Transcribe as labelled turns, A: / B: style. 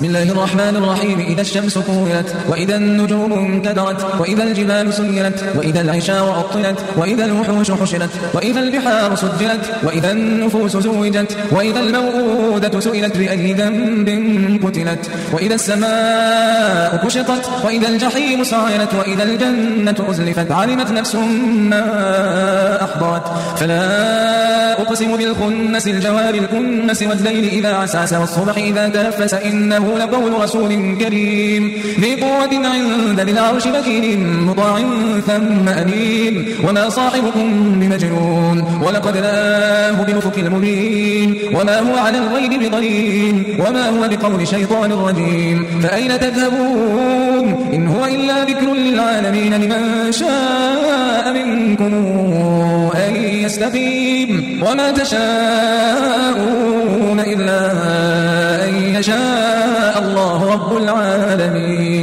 A: بسم الله الرحمن الرحيم إذا الشمس كورت وإذا النجوم انكدرت وإذا الجبال سيرت وإذا العشار عطلت وإذا الوحوش حشرت وإذا البحار سجرت وإذا النفوس زوجت وإذا الموءودة سئلت بأي ذنب قتلت وإذا السماء كشطت وإذا الجحيم سعرت وإذا الجنة أزلفت علمت نفس ما أحضرت فلا أقسم بالخنس الجوار الكنس والليل إذا عسعس والصبح إذا تنفس إنه لقول رسول كريم ذي قوة عند ذي العرش مكين مطاع ثم أمين وما صاحبكم بمجنون ولقد رآه بالأفق المبين وما هو على الغيب بضنين وما هو بقول شيطان رجيم فأين تذهبون إن هو إلا ذكر للعالمين لمن شاء منكم أن يستقيم وما تشاءون إلا أن يشاء الله رب العالمين.